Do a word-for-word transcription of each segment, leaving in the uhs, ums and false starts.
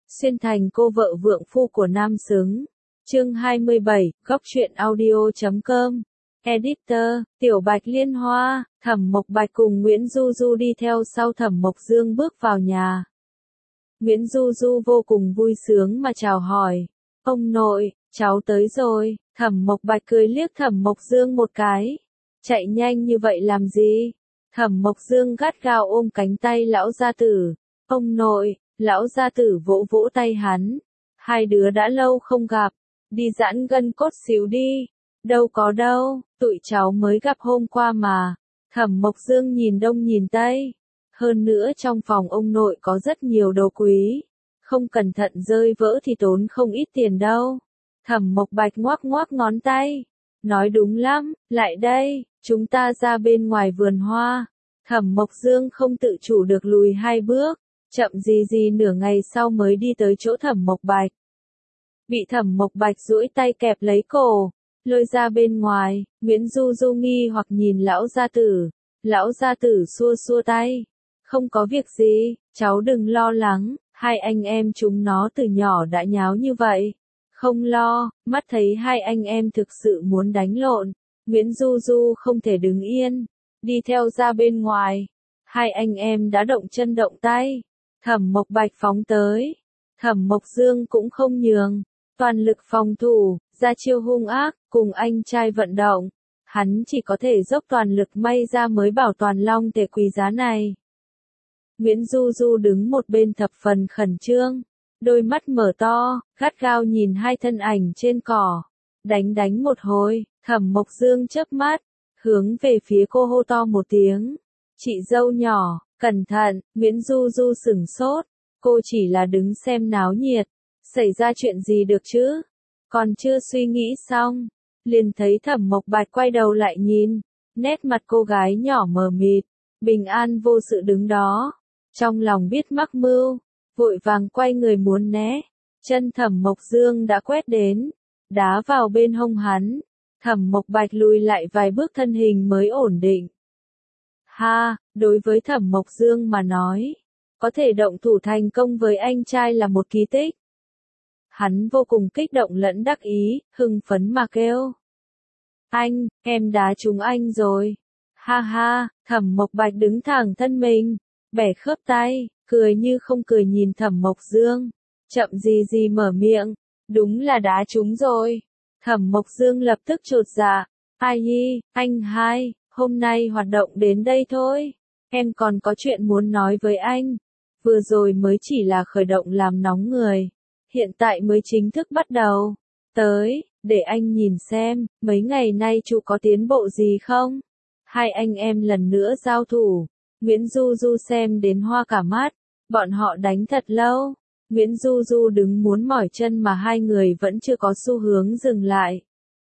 Xuyên thành cô vợ vượng phu của nam xứng. Chương hai mươi bảy, góc truyện audio chấm com. Editor, Tiểu Bạch Liên Hoa, Thẩm Mộc Bạch cùng Nguyễn Du Du đi theo sau Thẩm Mộc Dương bước vào nhà. Nguyễn Du Du vô cùng vui sướng mà chào hỏi. Ông nội, cháu tới rồi. Thẩm Mộc Bạch cười liếc Thẩm Mộc Dương một cái. Chạy nhanh như vậy làm gì? Thẩm Mộc Dương gắt gao ôm cánh tay lão gia tử. Ông nội, lão gia tử vỗ vỗ tay hắn. Hai đứa đã lâu không gặp. Đi giãn gân cốt xíu đi. Đâu có đâu, tụi cháu mới gặp hôm qua mà. Thẩm Mộc Dương nhìn đông nhìn tây. Hơn nữa trong phòng ông nội có rất nhiều đồ quý. Không cẩn thận rơi vỡ thì tốn không ít tiền đâu. Thẩm Mộc Bạch ngoắc ngoắc ngón tay. Nói đúng lắm, lại đây, chúng ta ra bên ngoài vườn hoa. Thẩm Mộc Dương không tự chủ được lùi hai bước. Chậm gì gì nửa ngày sau mới đi tới chỗ Thẩm Mộc Bạch. Bị Thẩm Mộc Bạch duỗi tay kẹp lấy cổ, lôi ra bên ngoài. Nguyễn Du Du nghi hoặc nhìn lão gia tử. Lão gia tử xua xua tay. Không có việc gì, cháu đừng lo lắng, hai anh em chúng nó từ nhỏ đã nháo như vậy. Không lo, mắt thấy hai anh em thực sự muốn đánh lộn. Nguyễn Du Du không thể đứng yên, đi theo ra bên ngoài. Hai anh em đã động chân động tay. Thẩm Mộc Bạch phóng tới. Thẩm Mộc Dương cũng không nhường. Toàn lực phòng thủ, ra chiêu hung ác, cùng anh trai vận động. Hắn chỉ có thể dốc toàn lực may ra mới bảo toàn long tệ quý giá này. Nguyễn Du Du đứng một bên thập phần khẩn trương. Đôi mắt mở to, gắt gao nhìn hai thân ảnh trên cỏ. Đánh đánh một hồi, Thẩm Mộc Dương chớp mắt, hướng về phía cô hô to một tiếng. Chị dâu nhỏ, cẩn thận. Nguyễn Du Du sửng sốt. Cô chỉ là đứng xem náo nhiệt. Xảy ra chuyện gì được chứ? Còn chưa suy nghĩ xong. Liền thấy Thẩm Mộc Bạch quay đầu lại nhìn. Nét mặt cô gái nhỏ mờ mịt. Bình an vô sự đứng đó. Trong lòng biết mắc mưu. Vội vàng quay người muốn né. Chân Thẩm Mộc Dương đã quét đến. Đá vào bên hông hắn. Thẩm Mộc Bạch lùi lại vài bước thân hình mới ổn định. Ha, đối với Thẩm Mộc Dương mà nói. Có thể động thủ thành công với anh trai là một kỳ tích. Hắn vô cùng kích động lẫn đắc ý, hưng phấn mà kêu. Anh, em đá trúng anh rồi. Ha ha, Thẩm Mộc Bạch đứng thẳng thân mình, bẻ khớp tay, cười như không cười nhìn Thẩm Mộc Dương. Chậm gì gì mở miệng, đúng là đá trúng rồi. Thẩm Mộc Dương lập tức chột dạ. Ai hi, anh hai, hôm nay hoạt động đến đây thôi. Em còn có chuyện muốn nói với anh. Vừa rồi mới chỉ là khởi động làm nóng người. Hiện tại mới chính thức bắt đầu. Tới, để anh nhìn xem, mấy ngày nay chú có tiến bộ gì không? Hai anh em lần nữa giao thủ. Nguyễn Du Du xem đến hoa cả mắt. Bọn họ đánh thật lâu. Nguyễn Du Du đứng muốn mỏi chân mà hai người vẫn chưa có xu hướng dừng lại.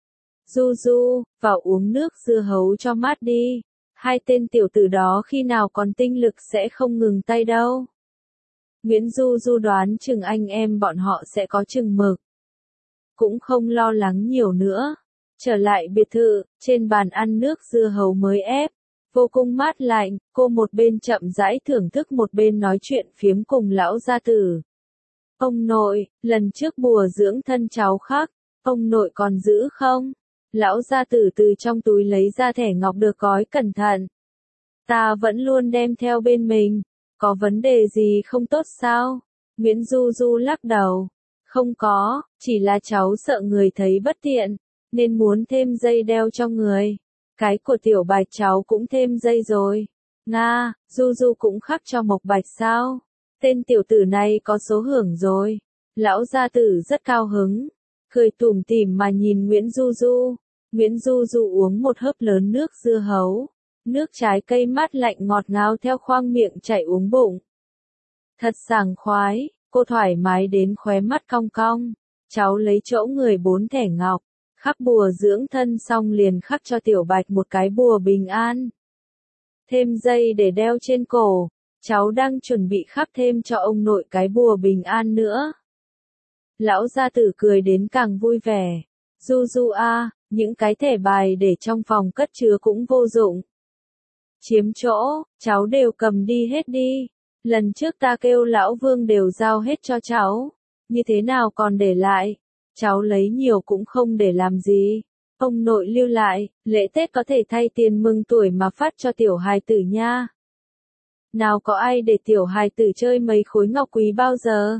Du Du, vào uống nước dưa hấu cho mát đi. Hai tên tiểu tử đó khi nào còn tinh lực sẽ không ngừng tay đâu. Nguyễn Du Du đoán chừng anh em bọn họ sẽ có chừng mực. Cũng không lo lắng nhiều nữa. Trở lại biệt thự, trên bàn ăn nước dưa hấu mới ép. Vô cùng mát lạnh, cô một bên chậm rãi thưởng thức một bên nói chuyện phiếm cùng lão gia tử. Ông nội, lần trước bùa dưỡng thân cháu khắc, ông nội còn giữ không? Lão gia tử từ trong túi lấy ra thẻ ngọc được gói cẩn thận. Ta vẫn luôn đem theo bên mình. Có vấn đề gì không tốt sao? Nguyễn Du Du lắc đầu. Không có, chỉ là cháu sợ người thấy bất tiện, nên muốn thêm dây đeo cho người. Cái của Tiểu Bạch cháu cũng thêm dây rồi. Nga, Du Du cũng khắc cho Mộc Bạch sao? Tên tiểu tử này có số hưởng rồi. Lão gia tử rất cao hứng. Cười tủm tỉm mà nhìn Nguyễn Du Du. Nguyễn Du Du uống một hớp lớn nước dưa hấu. Nước trái cây mát lạnh ngọt ngào theo khoang miệng chảy uống bụng. Thật sảng khoái, cô thoải mái đến khóe mắt cong cong. Cháu lấy chỗ người bốn thẻ ngọc, khắc bùa dưỡng thân xong liền khắc cho Tiểu Bạch một cái bùa bình an. Thêm dây để đeo trên cổ, cháu đang chuẩn bị khắc thêm cho ông nội cái bùa bình an nữa. Lão gia tử cười đến càng vui vẻ. Du Du a, những cái thẻ bài để trong phòng cất chứa cũng vô dụng. Chiếm chỗ, cháu đều cầm đi hết đi. lần trước ta kêu lão Vương đều giao hết cho cháu, như thế nào còn để lại, cháu lấy nhiều cũng không để làm gì. Ông nội lưu lại, lễ Tết có thể thay tiền mừng tuổi mà phát cho tiểu hài tử nha. Nào có ai để tiểu hài tử chơi mấy khối ngọc quý bao giờ.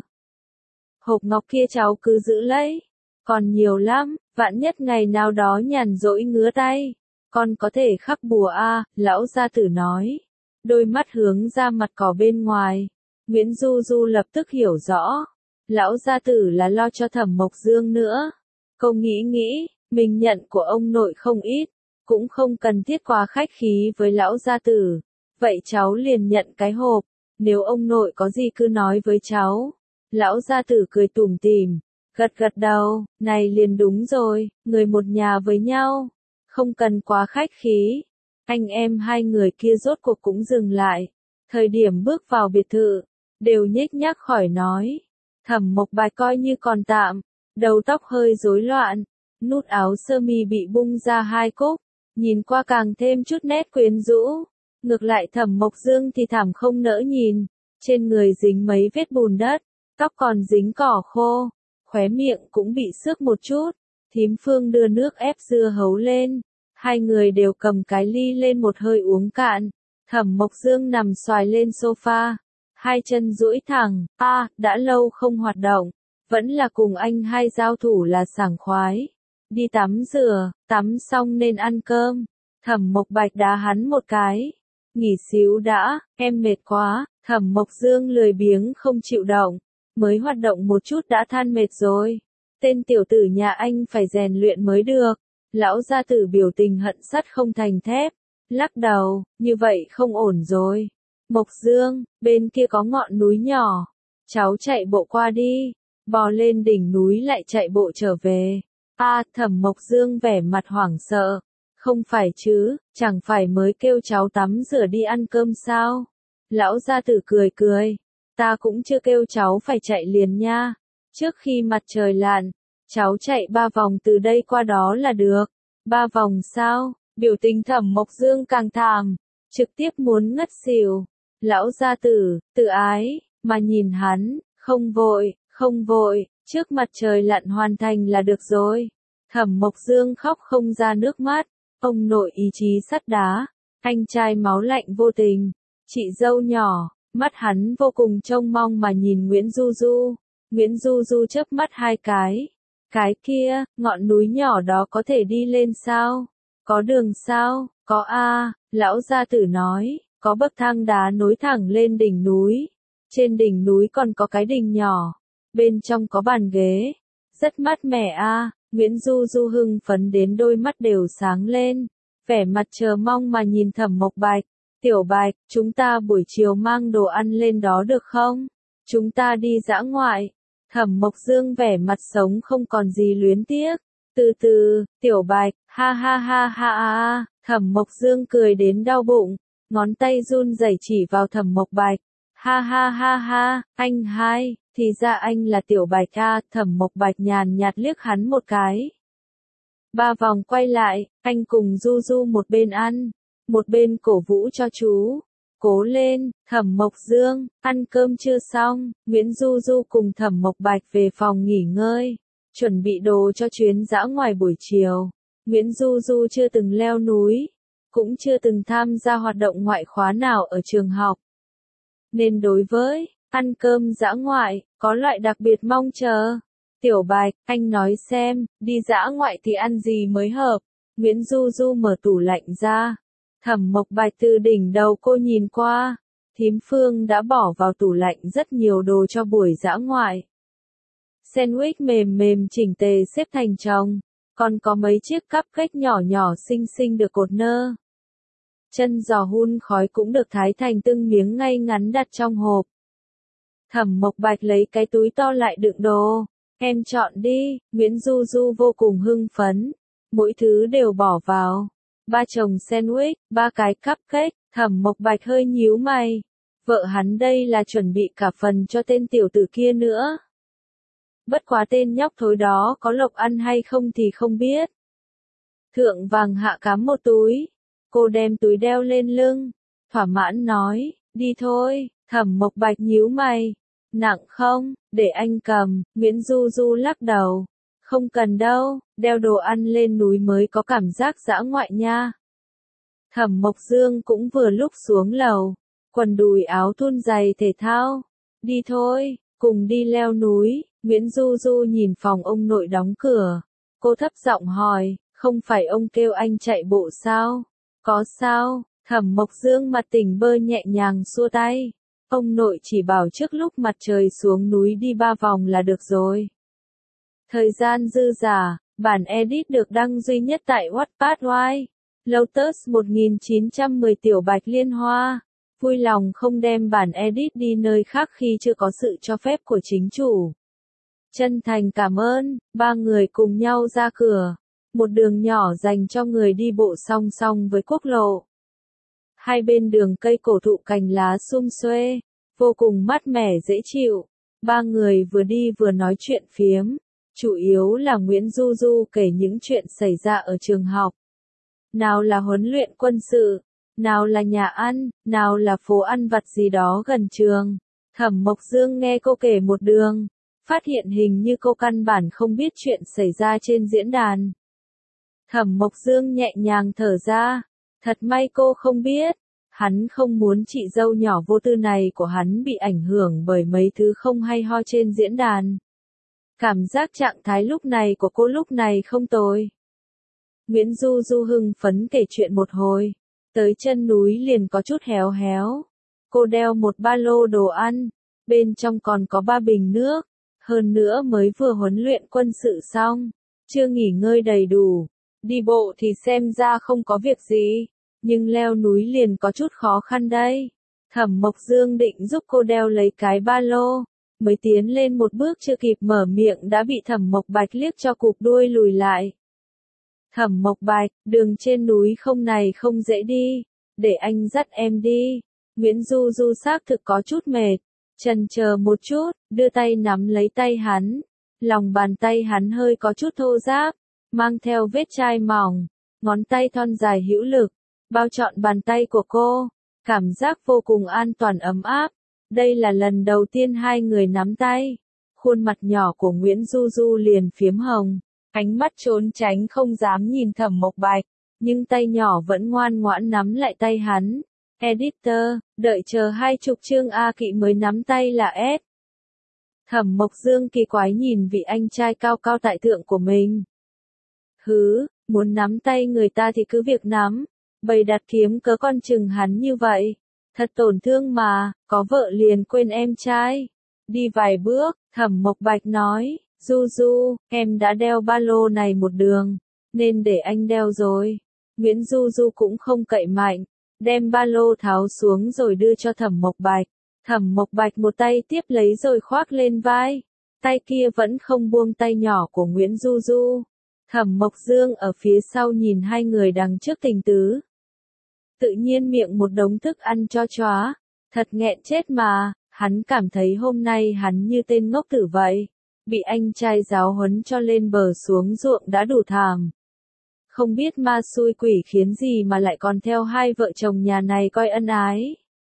Hộp ngọc kia cháu cứ giữ lấy, còn nhiều lắm, vạn nhất ngày nào đó nhàn rỗi ngứa tay, con có thể khắc bùa a, lão gia tử nói. Đôi mắt hướng ra mặt cỏ bên ngoài, Nguyễn Du Du lập tức hiểu rõ, lão gia tử là lo cho Thẩm Mộc Dương nữa. Cô nghĩ nghĩ, mình nhận của ông nội không ít, cũng không cần thiết quá khách khí với lão gia tử, vậy cháu liền nhận cái hộp, nếu ông nội có gì cứ nói với cháu. Lão gia tử cười tủm tỉm, gật gật đầu, này liền đúng rồi, người một nhà với nhau, không cần quá khách khí. Anh em hai người kia rốt cuộc cũng dừng lại, thời điểm bước vào biệt thự, đều nhếch nhác khỏi nói. Thẩm Mộc Bạch coi như còn tạm, đầu tóc hơi rối loạn, nút áo sơ mi bị bung ra hai cúc, nhìn qua càng thêm chút nét quyến rũ. Ngược lại Thẩm Mộc Dương thì thảm không nỡ nhìn, trên người dính mấy vết bùn đất, tóc còn dính cỏ khô, khóe miệng cũng bị xước một chút. Thím Phương đưa nước ép dưa hấu lên, hai người đều cầm cái ly lên một hơi uống cạn. Thẩm Mộc Dương nằm xoài lên sofa, hai chân duỗi thẳng, a, à, đã lâu không hoạt động, vẫn là cùng anh hai giao thủ là sảng khoái. Đi tắm rửa, tắm xong nên ăn cơm. Thẩm Mộc Bạch đá hắn một cái. Nghỉ xíu đã, em mệt quá. Thẩm Mộc Dương lười biếng không chịu động, mới hoạt động một chút đã than mệt rồi. Tên tiểu tử nhà anh phải rèn luyện mới được. Lão gia tử biểu tình hận sắt không thành thép, lắc đầu, như vậy không ổn rồi. Mộc Dương, bên kia có ngọn núi nhỏ, cháu chạy bộ qua đi, bò lên đỉnh núi lại chạy bộ trở về. A, à, Thẩm Mộc Dương vẻ mặt hoảng sợ, không phải chứ, chẳng phải mới kêu cháu tắm rửa đi ăn cơm sao? Lão gia tử cười cười, ta cũng chưa kêu cháu phải chạy liền nha, trước khi mặt trời lặn, cháu chạy ba vòng từ đây qua đó là được. Ba vòng sao? Biểu tình Thẩm Mộc Dương càng thảm, trực tiếp muốn ngất xỉu. Lão gia tử, tự ái, mà nhìn hắn, không vội, không vội, trước mặt trời lặn hoàn thành là được rồi. Thẩm Mộc Dương khóc không ra nước mắt, ông nội ý chí sắt đá, anh trai máu lạnh vô tình, chị dâu nhỏ, mắt hắn vô cùng trông mong mà nhìn Nguyễn Du Du. Nguyễn Du Du chớp mắt hai cái. Cái kia, ngọn núi nhỏ đó có thể đi lên sao? Có đường sao? Có a, lão gia tử nói, có bậc thang đá nối thẳng lên đỉnh núi. Trên đỉnh núi còn có cái đình nhỏ, bên trong có bàn ghế, rất mát mẻ a. Nguyễn Du Du hưng phấn đến đôi mắt đều sáng lên, vẻ mặt chờ mong mà nhìn Thẩm Mộc Bạch. Tiểu Bạch, chúng ta buổi chiều mang đồ ăn lên đó được không? Chúng ta đi dã ngoại. Thẩm Mộc Dương vẻ mặt sống không còn gì luyến tiếc. Từ từ, Tiểu Bạch, ha ha ha ha ha, Thẩm Mộc Dương cười đến đau bụng, ngón tay run rẩy chỉ vào Thẩm Mộc Bạch. Ha ha ha ha, anh hai, thì ra anh là Tiểu Bạch a. Thẩm Mộc Bạch nhàn nhạt liếc hắn một cái. Ba vòng quay lại, anh cùng Du Du một bên ăn, một bên cổ vũ cho chú. Cố lên, Thẩm Mộc Dương, ăn cơm chưa xong. Nguyễn Du Du cùng Thẩm Mộc Bạch về phòng nghỉ ngơi, chuẩn bị đồ cho chuyến dã ngoại buổi chiều. Nguyễn Du Du chưa từng leo núi, cũng chưa từng tham gia hoạt động ngoại khóa nào ở trường học, nên đối với ăn cơm dã ngoại, có loại đặc biệt mong chờ. Tiểu Bạch, anh nói xem, đi dã ngoại thì ăn gì mới hợp? Nguyễn Du Du mở tủ lạnh ra. Thẩm Mộc Bạch từ đỉnh đầu cô nhìn qua, thím Phương đã bỏ vào tủ lạnh rất nhiều đồ cho buổi dã ngoại. Sandwich mềm mềm chỉnh tề xếp thành chồng, còn có mấy chiếc cupcake nhỏ nhỏ xinh xinh được cột nơ. Chân giò hun khói cũng được thái thành từng miếng ngay ngắn đặt trong hộp. Thẩm Mộc Bạch lấy cái túi to lại đựng đồ, em chọn đi. Nguyễn Du Du vô cùng hưng phấn, mỗi thứ đều bỏ vào. Ba chồng sandwich, ba cái cupcake. Thẩm Mộc Bạch hơi nhíu mày, vợ hắn đây là chuẩn bị cả phần cho tên tiểu tử kia nữa. Bất quá tên nhóc thối đó có lộc ăn hay không thì không biết. Thượng vàng hạ cám một túi, cô đem túi đeo lên lưng, thỏa mãn nói, đi thôi, Thẩm Mộc Bạch nhíu mày. Nặng không, để anh cầm, Nguyễn Du Du lắc đầu. Không cần đâu, đeo đồ ăn lên núi mới có cảm giác dã ngoại nha. Thẩm Mộc Dương cũng vừa lúc xuống lầu, quần đùi áo thun giày thể thao. Đi thôi, cùng đi leo núi. Nguyễn Du Du nhìn phòng ông nội đóng cửa. Cô thấp giọng hỏi, không phải ông kêu anh chạy bộ sao? Có sao? Thẩm Mộc Dương mặt tỉnh bơ nhẹ nhàng xua tay. Ông nội chỉ bảo trước lúc mặt trời xuống núi đi ba vòng là được rồi. Thời gian dư dả, bản edit được đăng duy nhất tại Wattpad Why. Lotus một nghìn chín trăm mười Tiểu Bạch Liên Hoa. Vui lòng không đem bản edit đi nơi khác khi chưa có sự cho phép của chính chủ. Chân thành cảm ơn. Ba người cùng nhau ra cửa. Một đường nhỏ dành cho người đi bộ song song với quốc lộ. Hai bên đường cây cổ thụ cành lá sum xuê, vô cùng mát mẻ dễ chịu. Ba người vừa đi vừa nói chuyện phiếm. Chủ yếu là Nguyễn Du Du kể những chuyện xảy ra ở trường học. Nào là huấn luyện quân sự, nào là nhà ăn, nào là phố ăn vặt gì đó gần trường. Thẩm Mộc Dương nghe cô kể một đường, phát hiện hình như cô căn bản không biết chuyện xảy ra trên diễn đàn. Thẩm Mộc Dương nhẹ nhàng thở ra, thật may cô không biết. Hắn không muốn chị dâu nhỏ vô tư này của hắn bị ảnh hưởng bởi mấy thứ không hay ho trên diễn đàn. Cảm giác trạng thái lúc này của cô lúc này không tồi. Nguyễn Du Du hưng phấn kể chuyện một hồi, tới chân núi liền có chút héo héo. Cô đeo một ba lô đồ ăn, bên trong còn có ba bình nước, hơn nữa mới vừa huấn luyện quân sự xong, chưa nghỉ ngơi đầy đủ. Đi bộ thì xem ra không có việc gì, nhưng leo núi liền có chút khó khăn đây. Thẩm Mộc Dương định giúp cô đeo lấy cái ba lô, mới tiến lên một bước chưa kịp mở miệng đã bị Thẩm Mộc Bạch liếc cho cụp đuôi lùi lại. Thẩm Mộc Bạch, đường trên núi không này không dễ đi, để anh dắt em đi. Nguyễn Du Du xác thực có chút mệt, chần chờ một chút, đưa tay nắm lấy tay hắn. Lòng bàn tay hắn hơi có chút thô ráp, mang theo vết chai mỏng, ngón tay thon dài hữu lực, bao trọn bàn tay của cô, cảm giác vô cùng an toàn ấm áp. Đây là lần đầu tiên hai người nắm tay. Khuôn mặt nhỏ của Nguyễn Du Du liền phiếm hồng, ánh mắt trốn tránh không dám nhìn Thẩm Mộc Bạch, nhưng tay nhỏ vẫn ngoan ngoãn nắm lại tay hắn. Editor, đợi chờ hai chục chương A Kỵ mới nắm tay là S. Thẩm Mộc Dương kỳ quái nhìn vị anh trai cao cao tại thượng của mình. Hứ, muốn nắm tay người ta thì cứ việc nắm, bày đặt kiếm cớ con chừng hắn như vậy. Thật tổn thương mà, có vợ liền quên em trai. Đi vài bước, Thẩm Mộc Bạch nói, Du Du, em đã đeo ba lô này một đường, nên để anh đeo rồi. Nguyễn Du Du cũng không cậy mạnh, đem ba lô tháo xuống rồi đưa cho Thẩm Mộc Bạch. Thẩm Mộc Bạch một tay tiếp lấy rồi khoác lên vai, tay kia vẫn không buông tay nhỏ của Nguyễn Du Du. Thẩm Mộc Dương ở phía sau nhìn hai người đằng trước tình tứ. Tự nhiên miệng một đống thức ăn cho chó, thật nghẹn chết mà, hắn cảm thấy hôm nay hắn như tên ngốc tử vậy, bị anh trai giáo huấn cho lên bờ xuống ruộng đã đủ thảm. Không biết ma xui quỷ khiến gì mà lại còn theo hai vợ chồng nhà này coi ân ái.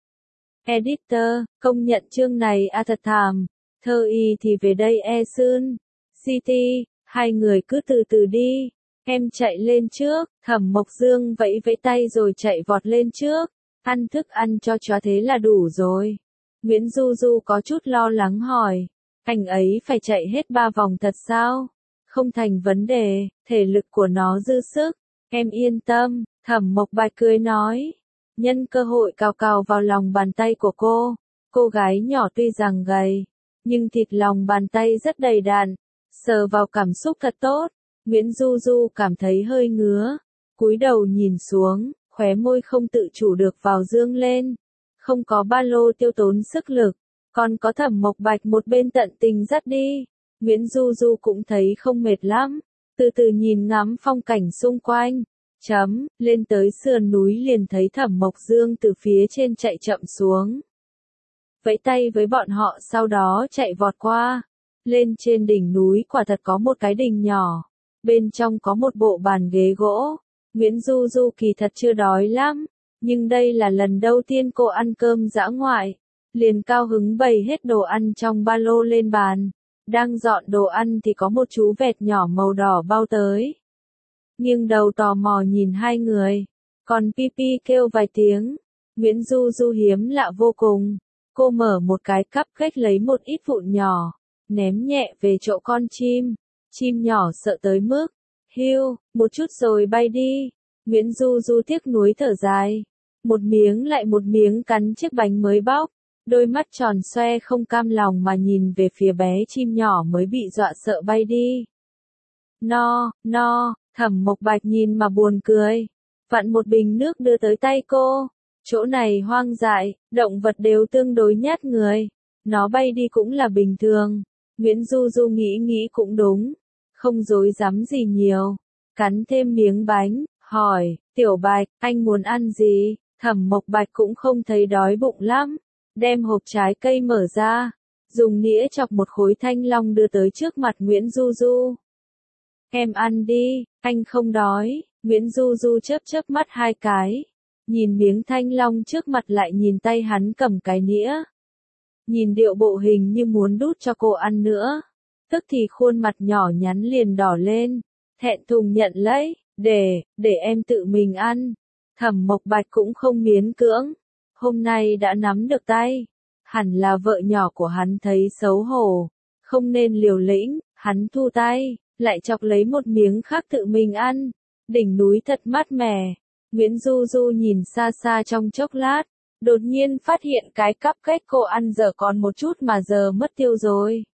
Editor, công nhận chương này a thật thảm, thơ y thì về đây e soon. City, hai người cứ từ từ đi. Em chạy lên trước. Thẩm Mộc Dương vẫy vẫy tay rồi chạy vọt lên trước. Ăn thức ăn cho chó thế là đủ rồi. Nguyễn Du Du có chút lo lắng hỏi. Anh ấy phải chạy hết ba vòng thật sao? Không thành vấn đề, thể lực của nó dư sức. Em yên tâm, Thẩm Mộc Bạch cười nói. Nhân cơ hội cào cào vào lòng bàn tay của cô. Cô gái nhỏ tuy rằng gầy, nhưng thịt lòng bàn tay rất đầy đặn. Sờ vào cảm xúc thật tốt. Nguyễn Du Du cảm thấy hơi ngứa, cúi đầu nhìn xuống, khóe môi không tự chủ được vào dương lên. Không có ba lô tiêu tốn sức lực, còn có Thẩm Mộc Bạch một bên tận tình dắt đi. Nguyễn Du Du cũng thấy không mệt lắm, từ từ nhìn ngắm phong cảnh xung quanh. Chấm, lên tới sườn núi liền thấy Thẩm Mộc Dương từ phía trên chạy chậm xuống. Vẫy tay với bọn họ sau đó chạy vọt qua. Lên trên đỉnh núi quả thật có một cái đình nhỏ. Bên trong có một bộ bàn ghế gỗ. Nguyễn Du Du kỳ thật chưa đói lắm, nhưng đây là lần đầu tiên cô ăn cơm dã ngoại. liền cao hứng bày hết đồ ăn trong ba lô lên bàn. Đang dọn đồ ăn thì có một chú vẹt nhỏ màu đỏ bao tới. Nghiêng đầu tò mò nhìn hai người. Còn Pipi kêu vài tiếng. Nguyễn Du Du hiếm lạ vô cùng. Cô mở một cái cắp cách lấy một ít vụn nhỏ. Ném nhẹ về chỗ con chim. Chim nhỏ sợ tới mức. Hiu, một chút rồi bay đi. Nguyễn Du Du tiếc nuối thở dài. Một miếng lại một miếng cắn chiếc bánh mới bóc. Đôi mắt tròn xoe không cam lòng mà nhìn về phía bé chim nhỏ mới bị dọa sợ bay đi. No, no, Thẩm Mộc Bạch nhìn mà buồn cười. Vặn một bình nước đưa tới tay cô. Chỗ này hoang dại, động vật đều tương đối nhát người. Nó bay đi cũng là bình thường. Nguyễn Du Du nghĩ nghĩ cũng đúng. Không dối dám gì nhiều. Cắn thêm miếng bánh, hỏi, Tiểu Bạch, anh muốn ăn gì? Thẩm Mộc Bạch cũng không thấy đói bụng lắm. Đem hộp trái cây mở ra. Dùng nĩa chọc một khối thanh long đưa tới trước mặt Nguyễn Du Du. Em ăn đi, anh không đói. Nguyễn Du Du chớp chớp mắt hai cái. Nhìn miếng thanh long trước mặt lại nhìn tay hắn cầm cái nĩa. Nhìn điệu bộ hình như muốn đút cho cô ăn nữa. Tức thì khuôn mặt nhỏ nhắn liền đỏ lên. Thẹn thùng nhận lấy, để, để em tự mình ăn. Thẩm Mộc Bạch cũng không miễn cưỡng. Hôm nay đã nắm được tay. Hẳn là vợ nhỏ của hắn thấy xấu hổ. Không nên liều lĩnh, hắn thu tay, lại chọc lấy một miếng khác tự mình ăn. Đỉnh núi thật mát mẻ. Nguyễn Du Du nhìn xa xa trong chốc lát. Đột nhiên phát hiện cái cupcake cô ăn giờ còn một chút mà giờ mất tiêu rồi.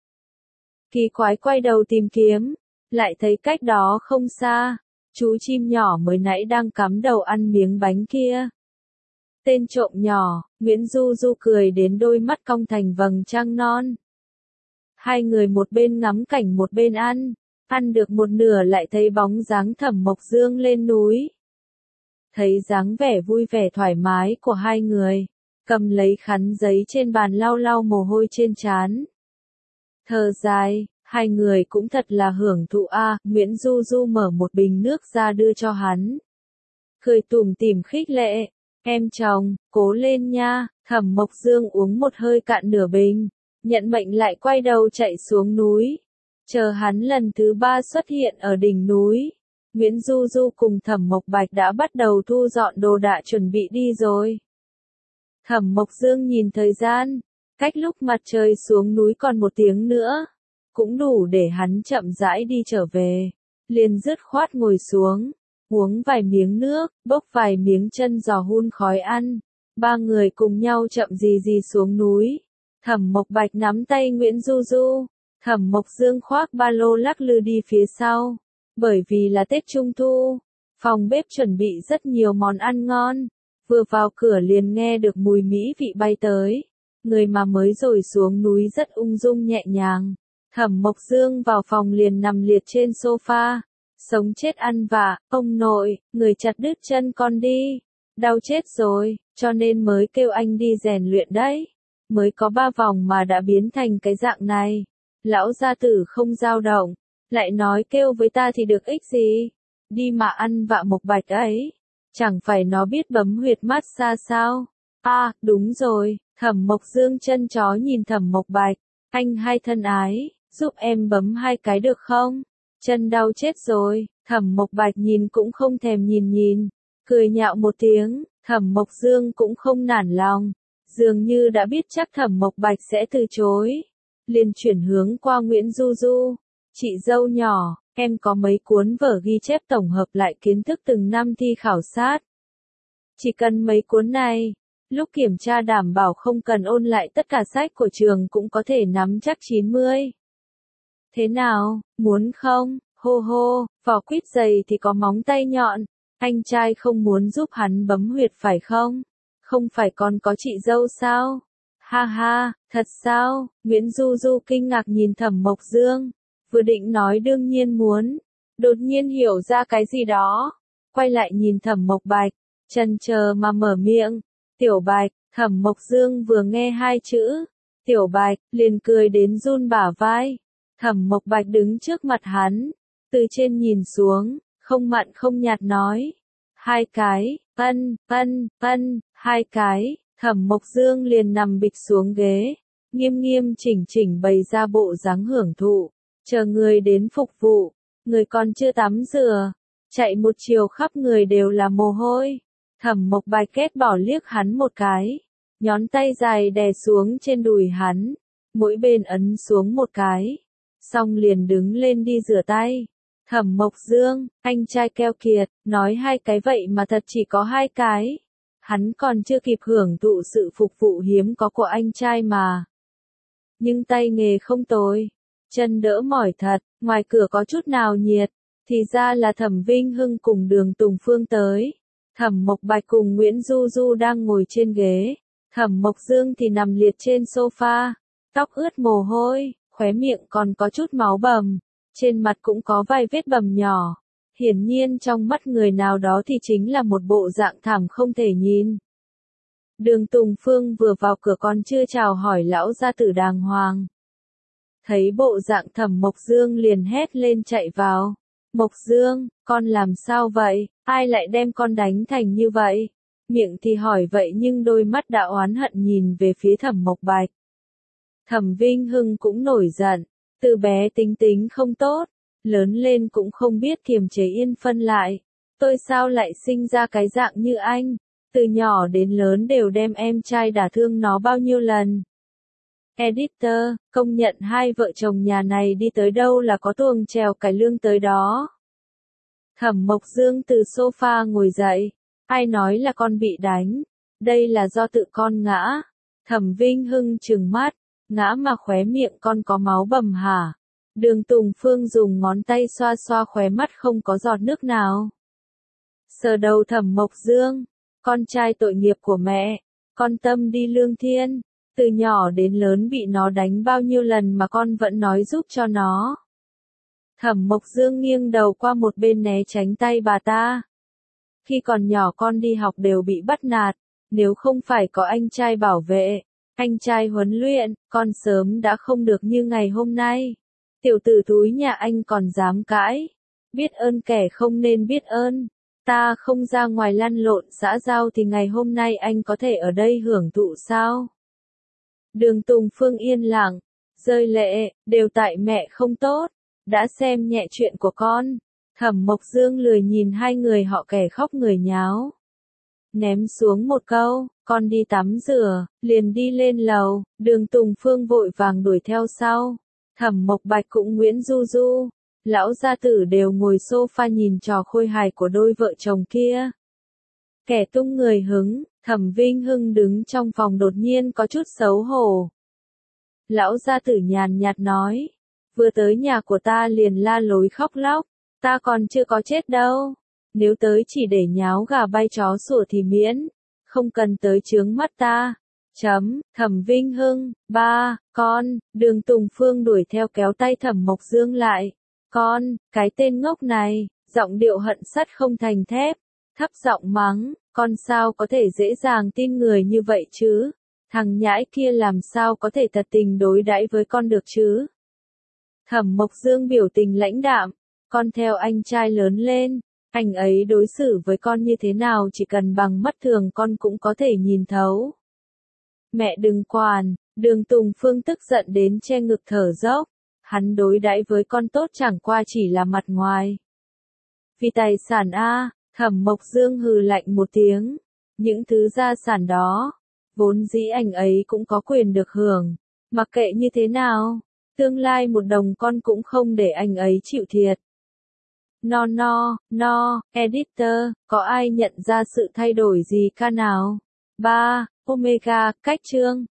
Kỳ quái quay đầu tìm kiếm. Lại thấy cách đó không xa. Chú chim nhỏ mới nãy đang cắm đầu ăn miếng bánh kia. Tên trộm nhỏ, Nguyễn Du Du cười đến đôi mắt cong thành vầng trăng non. Hai người một bên ngắm cảnh một bên ăn. Ăn được một nửa lại thấy bóng dáng Thẩm Mộc Dương lên núi. Thấy dáng vẻ vui vẻ thoải mái của hai người. Cầm lấy khăn giấy trên bàn lau lau mồ hôi trên trán. Thở dài, hai người cũng thật là hưởng thụ a. À, Nguyễn Du Du mở một bình nước ra đưa cho hắn. Cười tủm tỉm khích lệ. Em chồng, cố lên nha. Thẩm Mộc Dương uống một hơi cạn nửa bình. Nhận mệnh lại quay đầu chạy xuống núi. Chờ hắn lần thứ ba xuất hiện ở đỉnh núi. Nguyễn Du Du cùng Thẩm Mộc Bạch đã bắt đầu thu dọn đồ đạc chuẩn bị đi rồi. Thẩm Mộc Dương nhìn thời gian. Cách lúc mặt trời xuống núi còn một tiếng nữa. Cũng đủ để hắn chậm rãi đi trở về. Liền dứt khoát ngồi xuống. Uống vài miếng nước, bốc vài miếng chân giò hun khói ăn. Ba người cùng nhau chậm gì gì xuống núi. Thẩm Mộc Bạch nắm tay Nguyễn Du Du. Thẩm Mộc Dương khoác ba lô lắc lư đi phía sau. Bởi vì là Tết Trung Thu. Phòng bếp chuẩn bị rất nhiều món ăn ngon. Vừa vào cửa liền nghe được mùi mỹ vị bay tới. Người mà mới rồi xuống núi rất ung dung nhẹ nhàng. Thẩm Mộc Dương vào phòng liền nằm liệt trên sofa. Sống chết ăn vạ, ông nội, người chặt đứt chân con đi. Đau chết rồi, cho nên mới kêu anh đi rèn luyện đấy. Mới có ba vòng mà đã biến thành cái dạng này. Lão gia tử không dao động. Lại nói kêu với ta thì được ích gì. Đi mà ăn vạ Mộc Bạch ấy. Chẳng phải nó biết bấm huyệt massage sao. À, đúng rồi, Thẩm Mộc Dương chân chó nhìn Thẩm Mộc Bạch. Anh hai thân ái, giúp em bấm hai cái được không? Chân đau chết rồi. Thẩm Mộc Bạch nhìn cũng không thèm nhìn nhìn. Cười nhạo một tiếng. Thẩm Mộc Dương cũng không nản lòng. Dường như đã biết chắc Thẩm Mộc Bạch sẽ từ chối. Liền chuyển hướng qua Nguyễn Du Du. Chị dâu nhỏ, em có mấy cuốn vở ghi chép tổng hợp lại kiến thức từng năm thi khảo sát. Chỉ cần mấy cuốn này. Lúc kiểm tra đảm bảo không cần ôn lại tất cả sách của trường cũng có thể nắm chắc chín mươi. Thế nào, muốn không? Hô hô, vỏ quýt dày thì có móng tay nhọn. Anh trai không muốn giúp hắn bấm huyệt phải không? Không phải còn có chị dâu sao? Ha ha, thật sao? Nguyễn Du Du kinh ngạc nhìn Thẩm Mộc Dương. Vừa định nói đương nhiên muốn. Đột nhiên hiểu ra cái gì đó. Quay lại nhìn Thẩm Mộc Bạch. Chần chờ mà mở miệng. Tiểu Bạch, Thẩm Mộc Dương vừa nghe hai chữ. Tiểu Bạch, liền cười đến run bả vai. Thẩm Mộc Bạch đứng trước mặt hắn. Từ trên nhìn xuống, không mặn không nhạt nói. Hai cái, ân, ân, ân, hai cái. Thẩm Mộc Dương liền nằm bịch xuống ghế, nghiêm nghiêm chỉnh chỉnh bày ra bộ dáng hưởng thụ, chờ người đến phục vụ, người còn chưa tắm rửa, chạy một chiều khắp người đều là mồ hôi. Thẩm Mộc Bạch ghét bỏ liếc hắn một cái, nhón tay dài đè xuống trên đùi hắn, mỗi bên ấn xuống một cái, xong liền đứng lên đi rửa tay. Thẩm Mộc Dương, anh trai keo kiệt, nói hai cái vậy mà thật chỉ có hai cái. Hắn còn chưa kịp hưởng thụ sự phục vụ hiếm có của anh trai mà. Nhưng tay nghề không tồi, chân đỡ mỏi thật, ngoài cửa có chút nào nhiệt, thì ra là Thẩm Vinh Hưng cùng Đường Tùng Phương tới. Thẩm Mộc Bạch cùng Nguyễn Du Du đang ngồi trên ghế, Thẩm Mộc Dương thì nằm liệt trên sofa, tóc ướt mồ hôi, khóe miệng còn có chút máu bầm, trên mặt cũng có vài vết bầm nhỏ. Hiển nhiên trong mắt người nào đó thì chính là một bộ dạng thảm không thể nhìn. Đường Tùng Phương vừa vào cửa còn chưa chào hỏi lão gia tử đàng hoàng. Thấy bộ dạng Thẩm Mộc Dương liền hét lên chạy vào. Mộc Dương, con làm sao vậy, ai lại đem con đánh thành như vậy? Miệng thì hỏi vậy nhưng đôi mắt đã oán hận nhìn về phía Thẩm Mộc Bạch. Thẩm Vinh Hưng cũng nổi giận, từ bé tính tính không tốt, lớn lên cũng không biết kiềm chế yên phân lại. Tôi sao lại sinh ra cái dạng như anh, từ nhỏ đến lớn đều đem em trai đả thương nó bao nhiêu lần. Editor, công nhận hai vợ chồng nhà này đi tới đâu là có tuồng trèo cải lương tới đó. Thẩm Mộc Dương từ sofa ngồi dậy, ai nói là con bị đánh, đây là do tự con ngã. Thẩm Vinh Hưng trừng mắt, ngã mà khóe miệng con có máu bầm hả? Đường Tùng Phương dùng ngón tay xoa xoa khóe mắt không có giọt nước nào. Sờ đầu Thẩm Mộc Dương, con trai tội nghiệp của mẹ, con tâm đi lương thiên, từ nhỏ đến lớn bị nó đánh bao nhiêu lần mà con vẫn nói giúp cho nó. Thẩm Mộc Dương nghiêng đầu qua một bên né tránh tay bà ta. Khi còn nhỏ con đi học đều bị bắt nạt, nếu không phải có anh trai bảo vệ, anh trai huấn luyện, con sớm đã không được như ngày hôm nay. Tiểu tử thúi nhà anh còn dám cãi, biết ơn kẻ không nên biết ơn. Ta không ra ngoài lăn lộn xã giao thì ngày hôm nay anh có thể ở đây hưởng thụ sao? Đường Tùng Phương yên lặng, rơi lệ, đều tại mẹ không tốt, đã xem nhẹ chuyện của con. Thẩm Mộc Dương lười nhìn hai người họ kẻ khóc người nháo. Ném xuống một câu, con đi tắm rửa, liền đi lên lầu, Đường Tùng Phương vội vàng đuổi theo sau. Thẩm Mộc Bạch cũng Nguyễn Du Du, lão gia tử đều ngồi sofa nhìn trò khôi hài của đôi vợ chồng kia. Kẻ tung người hứng, Thẩm Vinh Hưng đứng trong phòng đột nhiên có chút xấu hổ. Lão gia tử nhàn nhạt nói, vừa tới nhà của ta liền la lối khóc lóc, ta còn chưa có chết đâu. Nếu tới chỉ để nháo gà bay chó sủa thì miễn, không cần tới chướng mắt ta. Chấm, Thẩm Vinh Hưng, ba, con, Đường Tùng Phương đuổi theo kéo tay Thẩm Mộc Dương lại. Con, cái tên ngốc này, giọng điệu hận sắt không thành thép, thấp giọng mắng, con sao có thể dễ dàng tin người như vậy chứ? Thằng nhãi kia làm sao có thể thật tình đối đãi với con được chứ? Thẩm Mộc Dương biểu tình lãnh đạm, con theo anh trai lớn lên, anh ấy đối xử với con như thế nào chỉ cần bằng mắt thường con cũng có thể nhìn thấu. Mẹ đừng quản, Đường Tùng Phương tức giận đến che ngực thở dốc, hắn đối đãi với con tốt chẳng qua chỉ là mặt ngoài. Vì tài sản a, Thẩm Mộc Dương hừ lạnh một tiếng, những thứ gia sản đó, vốn dĩ anh ấy cũng có quyền được hưởng, mặc kệ như thế nào, tương lai một đồng con cũng không để anh ấy chịu thiệt. No no, no, editor, có ai nhận ra sự thay đổi gì ca nào? ba. Omega, cách chương.